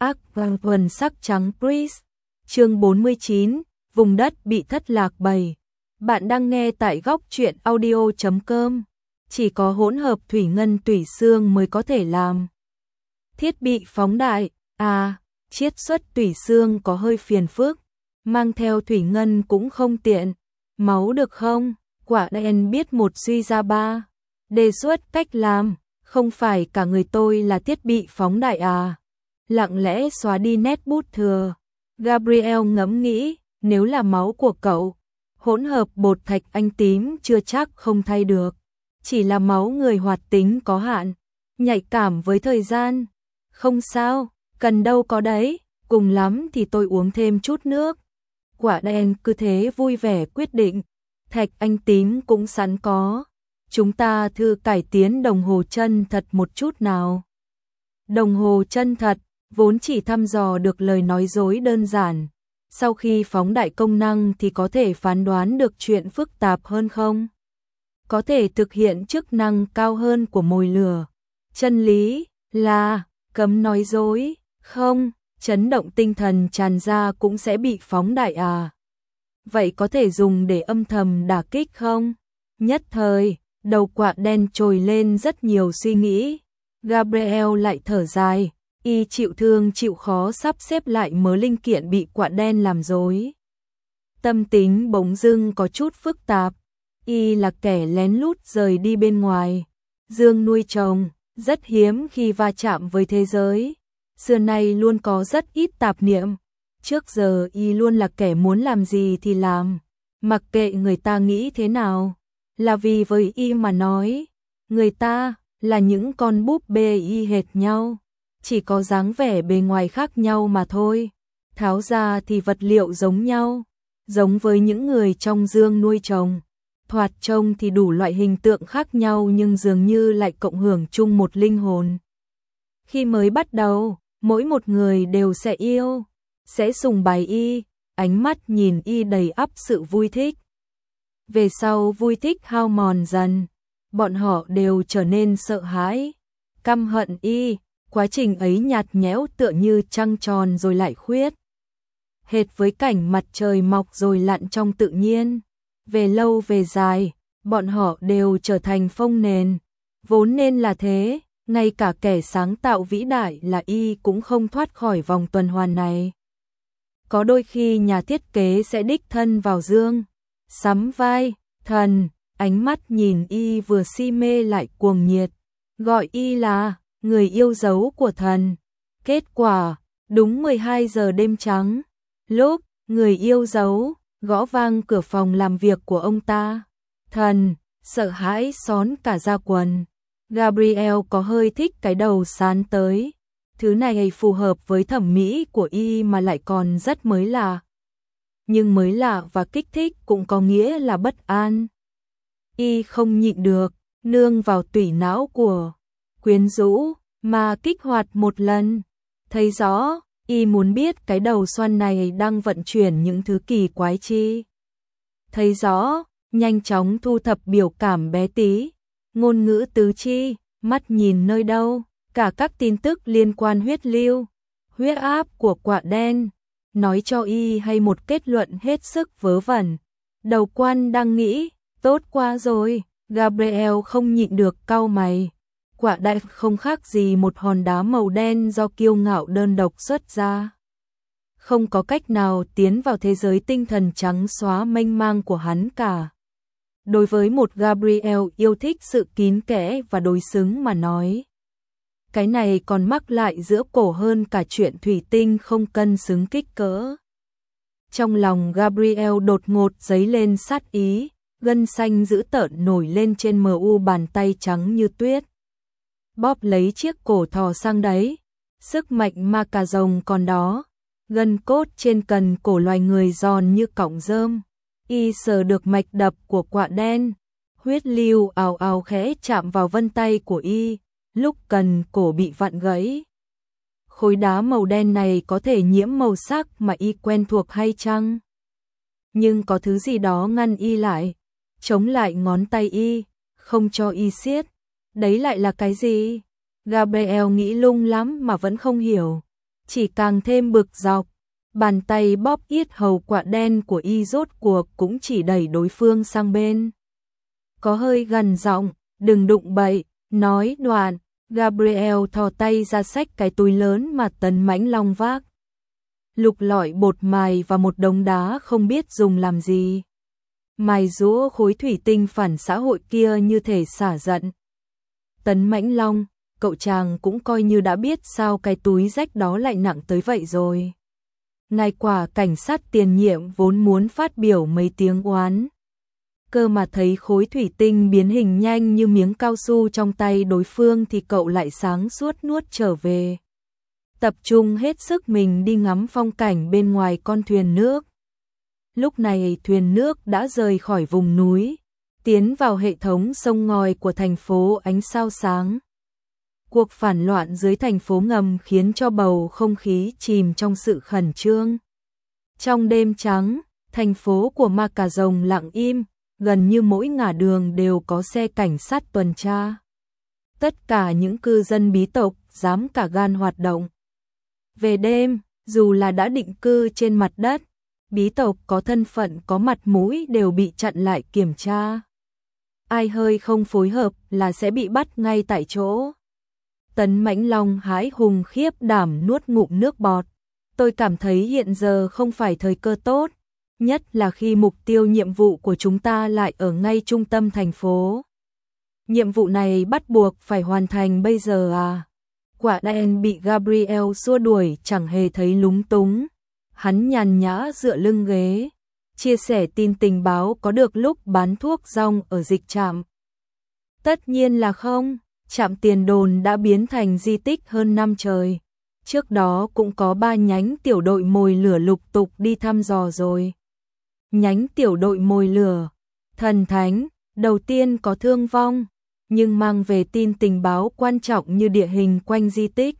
Ác vàng thuần sắc trắng Pris. Chương 49, vùng đất bị thất lạc 7. Bạn đang nghe tại góc truyện audio.com. Chỉ có hỗn hợp thủy ngân tủy xương mới có thể làm. Thiết bị phóng đại. Chiết xuất tủy xương có hơi phiền phức. Mang theo thủy ngân cũng không tiện. Máu được không? Quả đen biết một suy ra ba. Đề xuất cách làm. Không phải cả người tôi là thiết bị phóng đại à? Lặng lẽ xóa đi nét bút thừa. Gabriel ngẫm nghĩ, nếu là máu của cậu, hỗn hợp bột thạch anh tím chưa chắc không thay được. Chỉ là máu người hoạt tính có hạn, nhạy cảm với thời gian. Không sao, cần đâu có đấy, cùng lắm thì tôi uống thêm chút nước. Quả đen cứ thế vui vẻ quyết định, thạch anh tím cũng sẵn có. Chúng ta thử cải tiến đồng hồ chân thật một chút nào. Đồng hồ chân thật vốn chỉ thăm dò được lời nói dối đơn giản. Sau khi phóng đại công năng thì có thể phán đoán được chuyện phức tạp hơn không? Có thể thực hiện chức năng cao hơn của mồi lửa. Chân lý là cấm nói dối, không, chấn động tinh thần tràn ra cũng sẽ bị phóng đại à? Vậy có thể dùng để âm thầm đả kích không? Nhất thời, đầu quạ đen trồi lên rất nhiều suy nghĩ. Gabriel lại thở dài. Y chịu thương chịu khó sắp xếp lại mớ linh kiện bị quạ đen làm rối. Tâm tính bỗng dưng có chút phức tạp. Y là kẻ lén lút rời đi bên ngoài. Dương nuôi trồng, rất hiếm khi va chạm với thế giới. Xưa nay luôn có rất ít tạp niệm. Trước giờ Y luôn là kẻ muốn làm gì thì làm. Mặc kệ người ta nghĩ thế nào. Là vì với Y mà nói, người ta là những con búp bê y hệt nhau. Chỉ có dáng vẻ bề ngoài khác nhau mà thôi. Tháo ra thì vật liệu giống nhau, giống với những người trong dương nuôi trồng. Thoạt trông thì đủ loại hình tượng khác nhau nhưng dường như lại cộng hưởng chung một linh hồn. Khi mới bắt đầu, mỗi một người đều sẽ yêu, sẽ sùng bái Y, ánh mắt nhìn Y đầy ắp sự vui thích. Về sau vui thích hao mòn dần, bọn họ đều trở nên sợ hãi, căm hận Y. Quá trình ấy nhạt nhẽo tựa như trăng tròn rồi lại khuyết. Hệt với cảnh mặt trời mọc rồi lặn trong tự nhiên. Về lâu về dài, bọn họ đều trở thành phông nền. Vốn nên là thế, ngay cả kẻ sáng tạo vĩ đại là Y cũng không thoát khỏi vòng tuần hoàn này. Có đôi khi nhà thiết kế sẽ đích thân vào dương, sắm vai, thần, ánh mắt nhìn Y vừa si mê lại cuồng nhiệt, gọi Y là người yêu dấu của thần. Kết quả, đúng 12 giờ đêm trắng, lúc người yêu dấu gõ vang cửa phòng làm việc của ông ta, thần sợ hãi xón cả da quần. Gabriel có hơi thích cái đầu sán tới. Thứ này phù hợp với thẩm mỹ của Y mà lại còn rất mới lạ. Nhưng mới lạ và kích thích cũng có nghĩa là bất an. Y không nhịn được, nương vào tủy não của quyến rũ mà kích hoạt một lần. Thấy rõ, Y muốn biết cái đầu xoăn này đang vận chuyển những thứ kỳ quái chi. Thấy rõ, nhanh chóng thu thập biểu cảm bé tí, ngôn ngữ tứ chi, mắt nhìn nơi đâu, cả các tin tức liên quan huyết lưu, huyết áp của quạ đen, nói cho Y hay một kết luận hết sức vớ vẩn. Đầu quan đang nghĩ, tốt quá rồi, Gabriel không nhịn được cau mày. Quạ đại không khác gì một hòn đá màu đen do kiêu ngạo đơn độc xuất ra. Không có cách nào tiến vào thế giới tinh thần trắng xóa mênh mang của hắn cả. Đối với một Gabriel yêu thích sự kín kẽ và đối xứng mà nói, cái này còn mắc lại giữa cổ hơn cả chuyện thủy tinh không cân xứng kích cỡ. Trong lòng Gabriel đột ngột dấy lên sát ý, gân xanh dữ tợn nổi lên trên mu bàn tay trắng như tuyết. Bóp lấy chiếc cổ thò sang đấy, sức mạnh ma cà rồng còn đó, gân cốt trên cần cổ loài người giòn như cọng rơm. Y sờ được mạch đập của quạ đen, huyết lưu ào ào khẽ chạm vào vân tay của Y, lúc cần cổ bị vặn gãy. Khối đá màu đen này có thể nhiễm màu sắc mà Y quen thuộc hay chăng? Nhưng có thứ gì đó ngăn Y lại, chống lại ngón tay Y, không cho Y siết. Đấy lại là cái gì? Gabriel nghĩ lung lắm mà vẫn không hiểu. chỉ càng thêm bực dọc. Bàn tay bóp yết hầu quạ đen của y rốt cuộc cũng chỉ đẩy đối phương sang bên. Có hơi gần giọng, đừng đụng bậy, nói đoạn, Gabriel thò tay ra xách cái túi lớn mà Tấn Mãnh Long vác. Lục lọi bột mài và một đống đá không biết dùng làm gì. Mài giũa khối thủy tinh phản xã hội kia như thể xả giận. Tấn Mãnh Long, cậu chàng cũng coi như đã biết sao cái túi rách đó lại nặng tới vậy rồi. Ngài quả cảnh sát tiền nhiệm vốn muốn phát biểu mấy tiếng oán. Cơ mà thấy khối thủy tinh biến hình nhanh như miếng cao su trong tay đối phương thì cậu lại sáng suốt nuốt trở về. Tập trung hết sức mình đi ngắm phong cảnh bên ngoài con thuyền nước. Lúc này thuyền nước đã rời khỏi vùng núi, tiến vào hệ thống sông ngòi của thành phố ánh sao sáng. Cuộc phản loạn dưới thành phố ngầm khiến cho bầu không khí chìm trong sự khẩn trương. Trong đêm trắng, thành phố của Ma Cà Rồng lặng im, gần như mỗi ngả đường đều có xe cảnh sát tuần tra. Tất cả những cư dân bí tộc dám cả gan hoạt động. Về đêm, dù là đã định cư trên mặt đất, bí tộc có thân phận có mặt mũi đều bị chặn lại kiểm tra. Ai hơi không phối hợp là sẽ bị bắt ngay tại chỗ. Tấn Mãnh Long hái hùng khiếp đảm nuốt ngụm nước bọt. Tôi cảm thấy hiện giờ không phải thời cơ tốt, nhất là khi mục tiêu nhiệm vụ của chúng ta lại ở ngay trung tâm thành phố. Nhiệm vụ này bắt buộc phải hoàn thành bây giờ à? Quả đen bị Gabriel xua đuổi chẳng hề thấy lúng túng. Hắn nhàn nhã dựa lưng ghế, chia sẻ tin tình báo có được lúc bán thuốc rong ở dịch trạm. Tất nhiên là không, trạm tiền đồn đã biến thành di tích hơn năm trời. Trước đó cũng có 3 nhánh tiểu đội mồi lửa lục tục đi thăm dò rồi. Nhánh tiểu đội mồi lửa, thần thánh, đầu tiên có thương vong, nhưng mang về tin tình báo quan trọng như địa hình quanh di tích.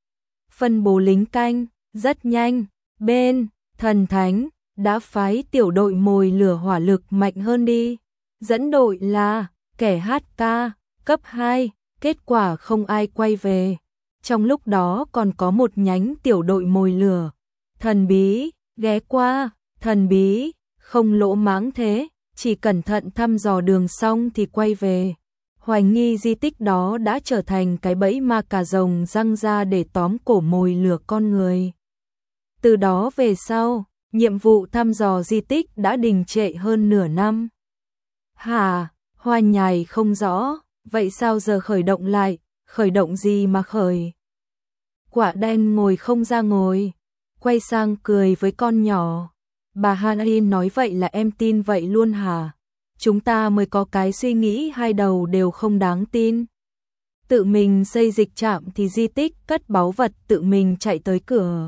Phân bố lính canh, rất nhanh, bên, thần thánh, đã phái tiểu đội mồi lửa hỏa lực mạnh hơn đi. Dẫn đội là, kẻ HK, cấp 2, kết quả không ai quay về. Trong lúc đó còn có một nhánh tiểu đội mồi lửa. Thần bí, ghé qua, thần bí, không lỗ mãng thế, chỉ cẩn thận thăm dò đường xong thì quay về. Hoài nghi di tích đó đã trở thành cái bẫy Ma Cà Rồng răng ra để tóm cổ mồi lửa con người. Từ đó về sau, nhiệm vụ thăm dò di tích đã đình trệ hơn nửa năm. Hả, Hoa nhài không rõ, vậy sao giờ khởi động lại, khởi động gì mà khởi? Quả đen ngồi không ra ngồi, quay sang cười với con nhỏ. Bà Hanin nói vậy là em tin vậy luôn hả? Chúng ta mới có cái suy nghĩ hai đầu đều không đáng tin. Tự mình xây dịch trạm thì di tích cất báu vật tự mình chạy tới cửa.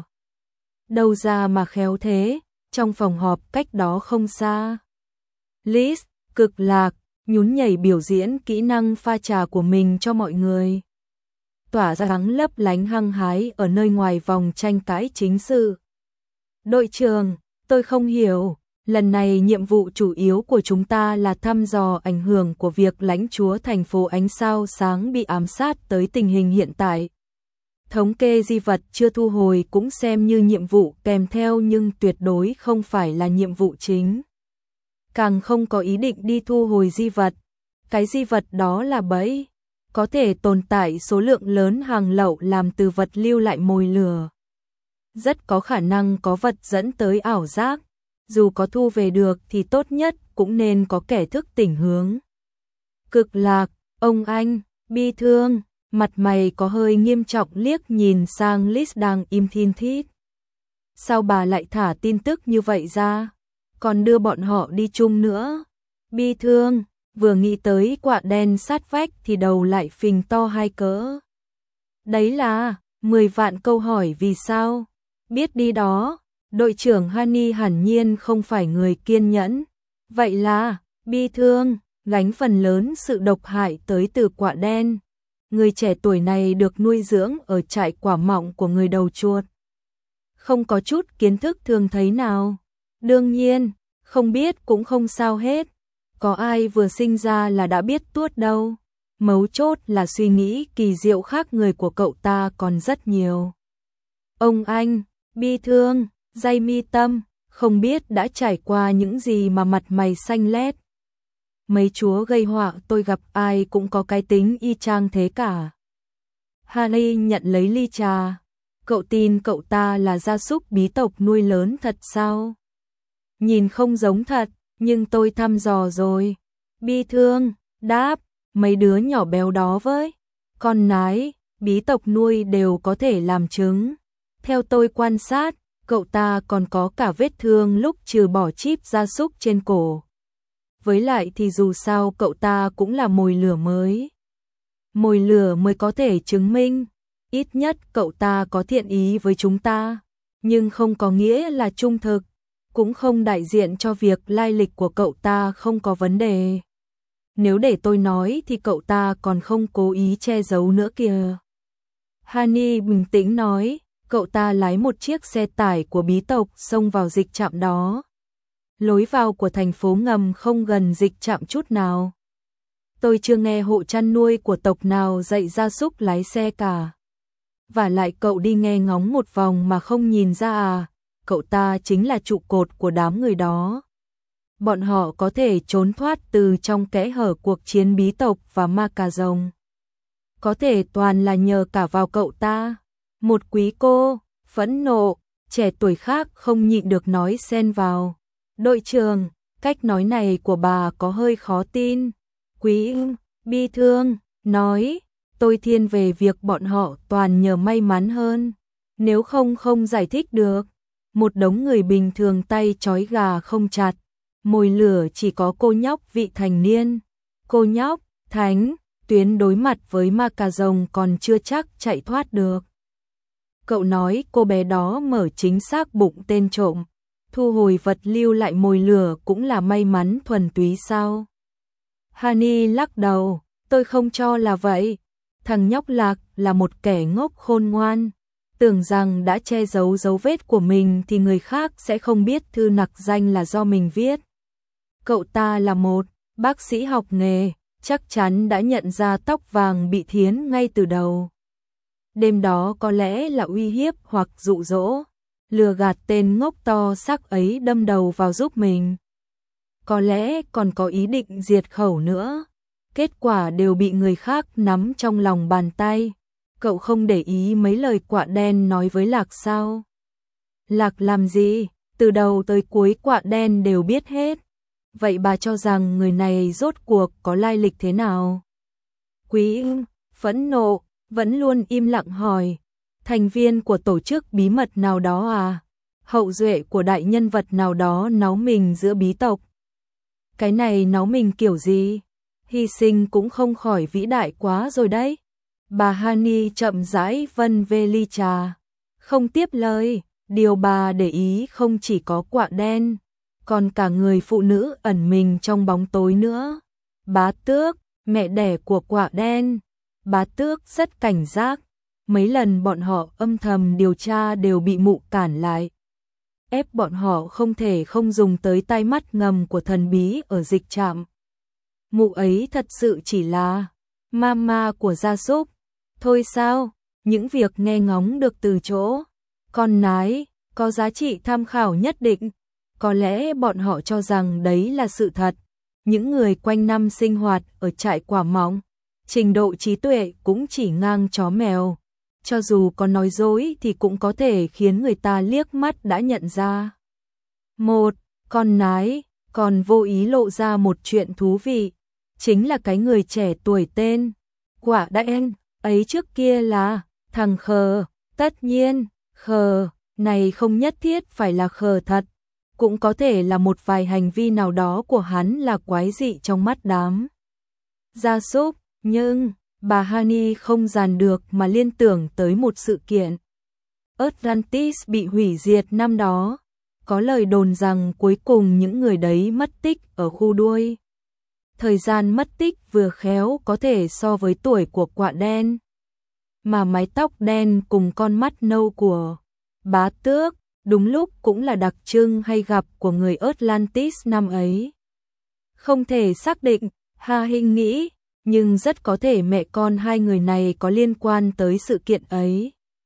Đâu ra mà khéo thế, trong phòng họp cách đó không xa. Liz, cực lạc, nhún nhảy biểu diễn kỹ năng pha trà của mình cho mọi người. Tỏa ra sáng lấp lánh hăng hái ở nơi ngoài vòng tranh cãi chính sự. Đội trưởng, tôi không hiểu, lần này nhiệm vụ chủ yếu của chúng ta là thăm dò ảnh hưởng của việc lãnh chúa thành phố ánh sao sáng bị ám sát tới tình hình hiện tại. Thống kê di vật chưa thu hồi cũng xem như nhiệm vụ kèm theo nhưng tuyệt đối không phải là nhiệm vụ chính. Càng không có ý định đi thu hồi di vật. Cái di vật đó là bẫy, có thể tồn tại số lượng lớn hàng lậu làm từ vật lưu lại mồi lửa. Rất có khả năng có vật dẫn tới ảo giác, dù có thu về được thì tốt nhất cũng nên có kẻ thức tỉnh hướng. Cực lạc, ông anh, bi thương, mặt mày có hơi nghiêm trọng liếc nhìn sang Liz đang im thin thít. Sao bà lại thả tin tức như vậy ra, còn đưa bọn họ đi chung nữa? Bi thương, vừa nghĩ tới quạ đen sát vách thì đầu lại phình to hai cỡ. Đấy là 10 vạn câu hỏi vì sao. Biết đi đó, đội trưởng Hani hẳn nhiên không phải người kiên nhẫn. Vậy là, bi thương, gánh phần lớn sự độc hại tới từ quạ đen. Người trẻ tuổi này được nuôi dưỡng ở trại quả mọng của người đầu chuột. Không có chút kiến thức thường thấy nào. Đương nhiên, không biết cũng không sao hết. Có ai vừa sinh ra là đã biết tuốt đâu. Mấu chốt là suy nghĩ kỳ diệu khác người của cậu ta còn rất nhiều. Ông anh, bi thương, day mi tâm, không biết đã trải qua những gì mà mặt mày xanh lét. Mấy chúa gây họa tôi gặp ai cũng có cái tính y chang thế cả. Harry nhận lấy ly trà. Cậu tin cậu ta là gia súc bí tộc nuôi lớn thật sao? Nhìn không giống thật, nhưng tôi thăm dò rồi. Bi thương, đáp, mấy đứa nhỏ béo đó với. Con nái, bí tộc nuôi đều có thể làm trứng. Theo tôi quan sát, cậu ta còn có cả vết thương lúc trừ bỏ chip gia súc trên cổ. Với lại thì dù sao cậu ta cũng là mồi lửa mới. Mồi lửa mới có thể chứng minh, ít nhất cậu ta có thiện ý với chúng ta, nhưng không có nghĩa là trung thực, cũng không đại diện cho việc lai lịch của cậu ta không có vấn đề. Nếu để tôi nói thì cậu ta còn không cố ý che giấu nữa kìa. Hani bình tĩnh nói, cậu ta lái một chiếc xe tải của bí tộc xông vào dịch trạm đó. Lối vào của thành phố ngầm không gần dịch trạm chút nào. Tôi chưa nghe hộ chăn nuôi của tộc nào dạy gia súc lái xe cả. Và lại cậu đi nghe ngóng một vòng mà không nhìn ra à, cậu ta chính là trụ cột của đám người đó. Bọn họ có thể trốn thoát từ trong kẽ hở cuộc chiến bí tộc và ma cà rồng. Có thể toàn là nhờ cả vào cậu ta. Một quý cô, phẫn nộ, trẻ tuổi khác không nhịn được nói xen vào. Đội trưởng, cách nói này của bà có hơi khó tin. Quý bi thương, nói, tôi thiên về việc bọn họ toàn nhờ may mắn hơn. Nếu không giải thích được. Một đống người bình thường tay trói gà không chặt. Mồi lửa chỉ có cô nhóc vị thành niên. Cô nhóc, thánh, tuyến đối mặt với ma cà rồng còn chưa chắc chạy thoát được. Cậu nói cô bé đó mở chính xác bụng tên trộm. Thu hồi vật lưu lại mồi lửa cũng là may mắn thuần túy sao? Hani lắc đầu, tôi không cho là vậy. Thằng nhóc Lạc là một kẻ ngốc khôn ngoan. Tưởng rằng đã che giấu dấu vết của mình thì người khác sẽ không biết thư nặc danh là do mình viết. Cậu ta là một bác sĩ học nghề, chắc chắn đã nhận ra tóc vàng bị thiến ngay từ đầu. Đêm đó có lẽ là uy hiếp hoặc dụ dỗ, lừa gạt tên ngốc to xác ấy đâm đầu vào giúp mình. Có lẽ còn có ý định diệt khẩu nữa. Kết quả đều bị người khác nắm trong lòng bàn tay. Cậu không để ý mấy lời quạ đen nói với Lạc sao? Lạc làm gì? Từ đầu tới cuối quạ đen đều biết hết. Vậy bà cho rằng người này rốt cuộc có lai lịch thế nào? Quý phẫn nộ, vẫn luôn im lặng hỏi. Thành viên của tổ chức bí mật nào đó à? Hậu duệ của đại nhân vật nào đó náu mình giữa bí tộc? Cái này náu mình kiểu gì? Hy sinh cũng không khỏi vĩ đại quá rồi đấy. Bà Hani chậm rãi vân vê ly trà. Không tiếp lời, điều bà để ý không chỉ có quạ đen, còn cả người phụ nữ ẩn mình trong bóng tối nữa. Bá Tước, mẹ đẻ của quạ đen. Bá Tước rất cảnh giác. Mấy lần bọn họ âm thầm điều tra đều bị mụ cản lại. Ép bọn họ không thể không dùng tới tai mắt ngầm của thần bí ở dịch trạm. Mụ ấy thật sự chỉ là mama của gia súc. Thôi sao, những việc nghe ngóng được từ chỗ con nái có giá trị tham khảo nhất định. Có lẽ bọn họ cho rằng đấy là sự thật. Những người quanh năm sinh hoạt ở trại quả mọng, trình độ trí tuệ cũng chỉ ngang chó mèo. Cho dù có nói dối thì cũng có thể khiến người ta liếc mắt đã nhận ra. Một con nái còn vô ý lộ ra một chuyện thú vị. Chính là cái người trẻ tuổi tên Quả Đen ấy trước kia là thằng khờ. Tất nhiên, khờ này không nhất thiết phải là khờ thật. Cũng có thể là một vài hành vi nào đó của hắn là quái dị trong mắt đám gia súc. Nhưng bà Hani không dàn được mà liên tưởng tới một sự kiện. Atlantis bị hủy diệt năm đó. Có lời đồn rằng cuối cùng những người đấy mất tích ở khu đuôi. Thời gian mất tích vừa khéo có thể so với tuổi của quạ đen. Mà mái tóc đen cùng con mắt nâu của Bá Tước đúng lúc cũng là đặc trưng hay gặp của người Atlantis năm ấy. Không thể xác định, Ha Hinh nghĩ, nhưng rất có thể mẹ con hai người này có liên quan tới sự kiện ấy.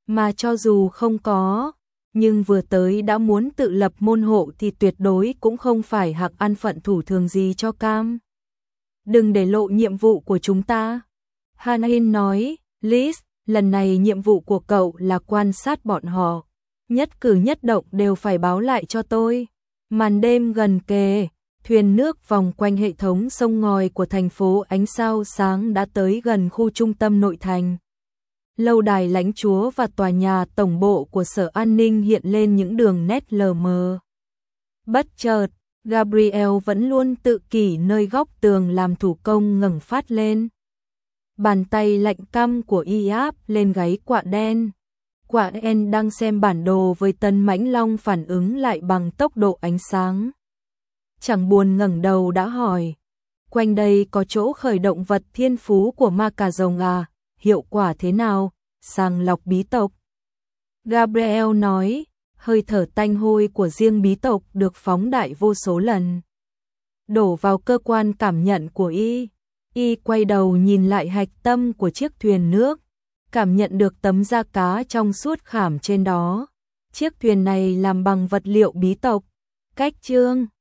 Mà cho dù không có, nhưng vừa tới đã muốn tự lập môn hộ thì tuyệt đối cũng không phải hạng ăn phận thủ thường gì cho cam. Đừng để lộ nhiệm vụ của chúng ta. Hanin nói, Liz, lần này nhiệm vụ của cậu là quan sát bọn họ. Nhất cử nhất động đều phải báo lại cho tôi. Màn đêm gần kề, thuyền nước vòng quanh hệ thống sông ngòi của thành phố ánh sao sáng đã tới gần khu trung tâm nội thành. Lâu đài lãnh chúa và tòa nhà tổng bộ của Sở An ninh hiện lên những đường nét lờ mờ. Bất chợt, Gabriel vẫn luôn tự kỷ nơi góc tường làm thủ công ngẩng phát lên. Bàn tay lạnh căm của y áp lên gáy quạ đen. Quạ đen đang xem bản đồ với Tân Mãnh Long phản ứng lại bằng tốc độ ánh sáng. Chẳng buồn ngẩng đầu đã hỏi, quanh đây có chỗ khởi động vật thiên phú của ma cà rồng à, hiệu quả thế nào, sàng lọc bí tộc. Gabriel nói, hơi thở tanh hôi của riêng bí tộc được phóng đại vô số lần. Đổ vào cơ quan cảm nhận của y quay đầu nhìn lại hạch tâm của chiếc thuyền nước, cảm nhận được tấm da cá trong suốt khảm trên đó. Chiếc thuyền này làm bằng vật liệu bí tộc, cách chương